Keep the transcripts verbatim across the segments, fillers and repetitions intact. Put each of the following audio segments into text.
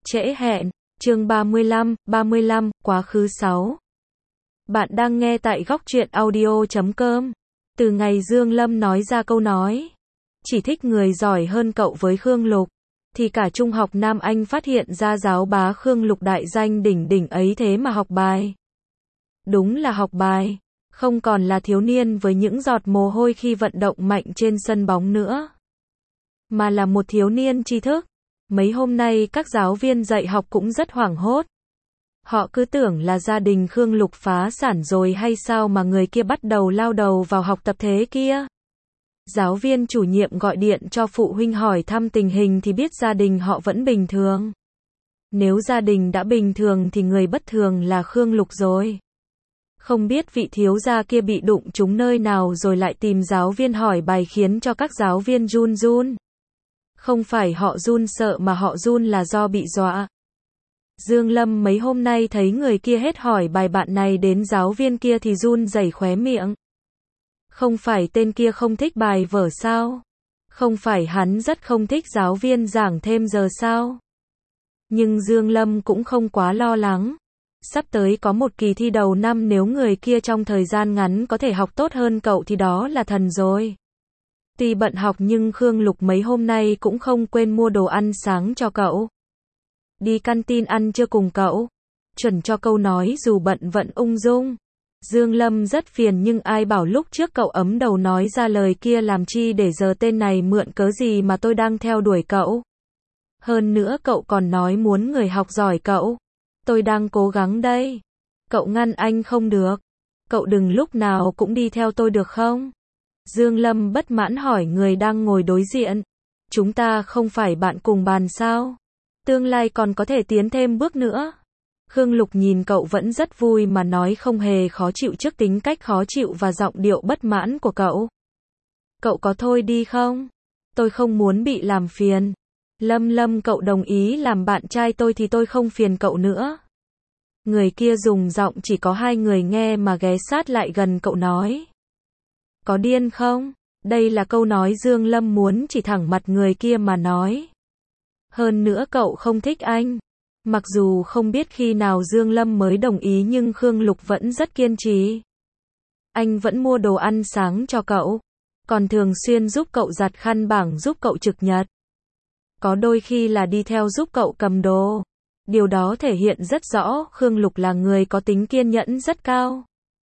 Trễ hẹn, chương ba mươi lăm, ba mươi lăm, quá khứ sáu. Bạn đang nghe tại góc truyện audio chấm com. Từ ngày Dương Lâm nói ra câu nói, chỉ thích người giỏi hơn cậu với Khương Lục, thì cả trung học Nam Anh phát hiện ra giáo bá Khương Lục đại danh đỉnh đỉnh ấy thế mà học bài. Đúng là học bài, không còn là thiếu niên với những giọt mồ hôi khi vận động mạnh trên sân bóng nữa, mà là một thiếu niên tri thức. Mấy hôm nay các giáo viên dạy học cũng rất hoảng hốt. Họ cứ tưởng là gia đình Khương Lục phá sản rồi hay sao mà người kia bắt đầu lao đầu vào học tập thế kia. Giáo viên chủ nhiệm gọi điện cho phụ huynh hỏi thăm tình hình thì biết gia đình họ vẫn bình thường. Nếu gia đình đã bình thường thì người bất thường là Khương Lục rồi. Không biết vị thiếu gia kia bị đụng trúng nơi nào rồi lại tìm giáo viên hỏi bài khiến cho các giáo viên run run. Không phải họ run sợ mà họ run là do bị dọa. Dương Lâm mấy hôm nay thấy người kia hết hỏi bài bạn này đến giáo viên kia thì run rẩy khóe miệng. Không phải tên kia không thích bài vở sao? Không phải hắn rất không thích giáo viên giảng thêm giờ sao? Nhưng Dương Lâm cũng không quá lo lắng. Sắp tới có một kỳ thi đầu năm, nếu người kia trong thời gian ngắn có thể học tốt hơn cậu thì đó là thần rồi. Tuy bận học nhưng Khương Lục mấy hôm nay cũng không quên mua đồ ăn sáng cho cậu. Đi canteen ăn trưa cùng cậu. Chuẩn cho câu nói dù bận vẫn ung dung. Dương Lâm rất phiền nhưng ai bảo lúc trước cậu ấm đầu nói ra lời kia làm chi để giờ tên này mượn cớ gì mà tôi đang theo đuổi cậu. Hơn nữa cậu còn nói muốn người học giỏi cậu. Tôi đang cố gắng đây. Cậu ngăn anh không được. Cậu đừng lúc nào cũng đi theo tôi được không? Dương Lâm bất mãn hỏi người đang ngồi đối diện. Chúng ta không phải bạn cùng bàn sao? Tương lai còn có thể tiến thêm bước nữa. Khương Lục nhìn cậu vẫn rất vui mà nói không hề khó chịu trước tính cách khó chịu và giọng điệu bất mãn của cậu. Cậu có thôi đi không? Tôi không muốn bị làm phiền. Lâm Lâm, cậu đồng ý làm bạn trai tôi thì tôi không phiền cậu nữa. Người kia dùng giọng chỉ có hai người nghe mà ghé sát lại gần cậu nói. Có điên không? Đây là câu nói Dương Lâm muốn chỉ thẳng mặt người kia mà nói. Hơn nữa cậu không thích anh. Mặc dù không biết khi nào Dương Lâm mới đồng ý nhưng Khương Lục vẫn rất kiên trì. Anh vẫn mua đồ ăn sáng cho cậu. Còn thường xuyên giúp cậu giặt khăn bảng, giúp cậu trực nhật. Có đôi khi là đi theo giúp cậu cầm đồ. Điều đó thể hiện rất rõ Khương Lục là người có tính kiên nhẫn rất cao.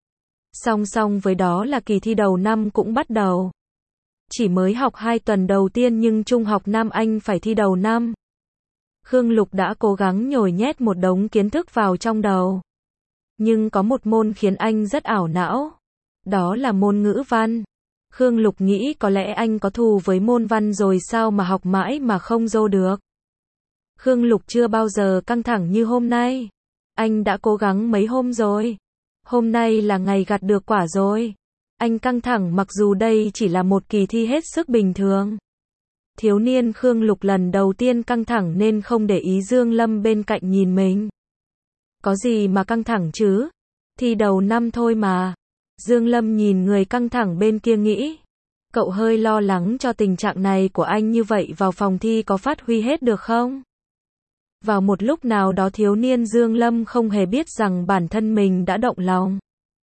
Song song với đó là kỳ thi đầu năm cũng bắt đầu. Chỉ mới học hai tuần đầu tiên nhưng trung học Nam Anh phải thi đầu năm. Khương Lục đã cố gắng nhồi nhét một đống kiến thức vào trong đầu. Nhưng có một môn khiến anh rất ảo não. Đó là môn ngữ văn. Khương Lục nghĩ có lẽ anh có thù với môn văn rồi sao mà học mãi mà không dô được. Khương Lục chưa bao giờ căng thẳng như hôm nay. Anh đã cố gắng mấy hôm rồi. Hôm nay là ngày gặt được quả rồi. Anh căng thẳng mặc dù đây chỉ là một kỳ thi hết sức bình thường. Thiếu niên Khương Lục lần đầu tiên căng thẳng nên không để ý Dương Lâm bên cạnh nhìn mình. Có gì mà căng thẳng chứ? Thi đầu năm thôi mà. Dương Lâm nhìn người căng thẳng bên kia nghĩ. Cậu hơi lo lắng cho tình trạng này của anh như vậy vào phòng thi có phát huy hết được không? Vào một lúc nào đó thiếu niên Dương Lâm không hề biết rằng bản thân mình đã động lòng.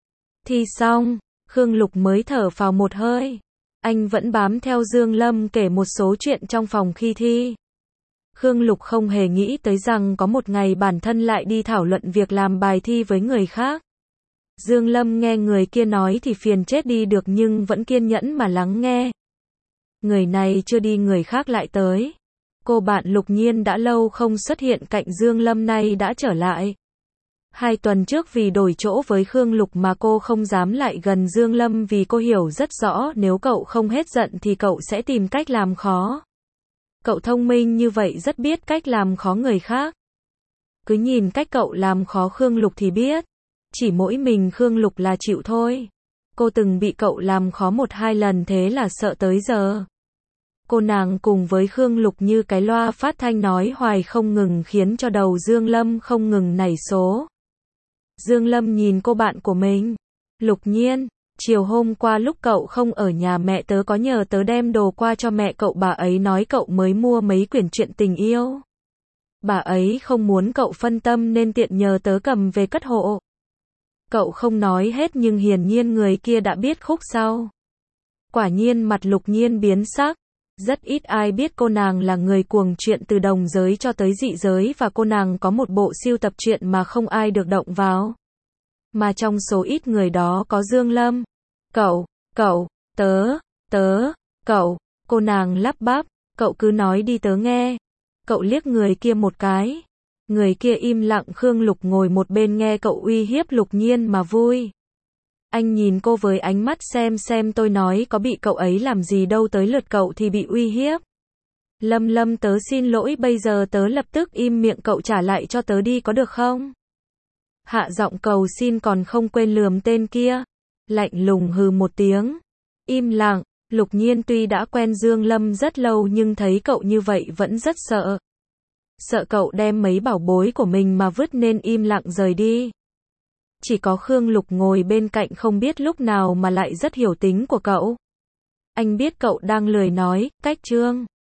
Thi xong, Khương Lục mới thở phào một hơi. Anh vẫn bám theo Dương Lâm kể một số chuyện trong phòng khi thi. Khương Lục không hề nghĩ tới rằng có một ngày bản thân lại đi thảo luận việc làm bài thi với người khác. Dương Lâm nghe người kia nói thì phiền chết đi được nhưng vẫn kiên nhẫn mà lắng nghe. Người này chưa đi người khác lại tới. Cô bạn Lục Nhiên đã lâu không xuất hiện cạnh Dương Lâm nay đã trở lại. Hai tuần trước vì đổi chỗ với Khương Lục mà cô không dám lại gần Dương Lâm vì cô hiểu rất rõ nếu cậu không hết giận thì cậu sẽ tìm cách làm khó. Cậu thông minh như vậy rất biết cách làm khó người khác. Cứ nhìn cách cậu làm khó Khương Lục thì biết. Chỉ mỗi mình Khương Lục là chịu thôi. Cô từng bị cậu làm khó một hai lần thế là sợ tới giờ. Cô nàng cùng với Khương Lục như cái loa phát thanh nói hoài không ngừng khiến cho đầu Dương Lâm không ngừng nảy số. Dương Lâm nhìn cô bạn của mình. Lục Nhiên, chiều hôm qua lúc cậu không ở nhà mẹ tớ có nhờ tớ đem đồ qua cho mẹ cậu, bà ấy nói cậu mới mua mấy quyển truyện tình yêu. Bà ấy không muốn cậu phân tâm nên tiện nhờ tớ cầm về cất hộ. Cậu không nói hết nhưng hiển nhiên người kia đã biết khúc sau. Quả nhiên mặt Lục Nhiên biến sắc. Rất ít ai biết cô nàng là người cuồng truyện từ đồng giới cho tới dị giới và cô nàng có một bộ sưu tập truyện mà không ai được động vào. Mà trong số ít người đó có Dương Lâm. Cậu, cậu, tớ, tớ, cậu, cô nàng lắp bắp, cậu cứ nói đi tớ nghe. Cậu liếc người kia một cái. Người kia im lặng. Khương Lục ngồi một bên nghe cậu uy hiếp Lục Nhiên mà vui. Anh nhìn cô với ánh mắt xem xem tôi nói có bị cậu ấy làm gì đâu tới lượt cậu thì bị uy hiếp. Lâm Lâm tớ xin lỗi bây giờ tớ lập tức im miệng cậu trả lại cho tớ đi có được không? Hạ giọng cầu xin còn không quên lườm tên kia. Lạnh lùng hừ một tiếng. Im lặng. Lục Nhiên tuy đã quen Dương Lâm rất lâu nhưng thấy cậu như vậy vẫn rất sợ. Sợ cậu đem mấy bảo bối của mình mà vứt nên im lặng rời đi. Chỉ có Khương Lục ngồi bên cạnh không biết lúc nào mà lại rất hiểu tính của cậu. Anh biết cậu đang lười nói, cách Trương.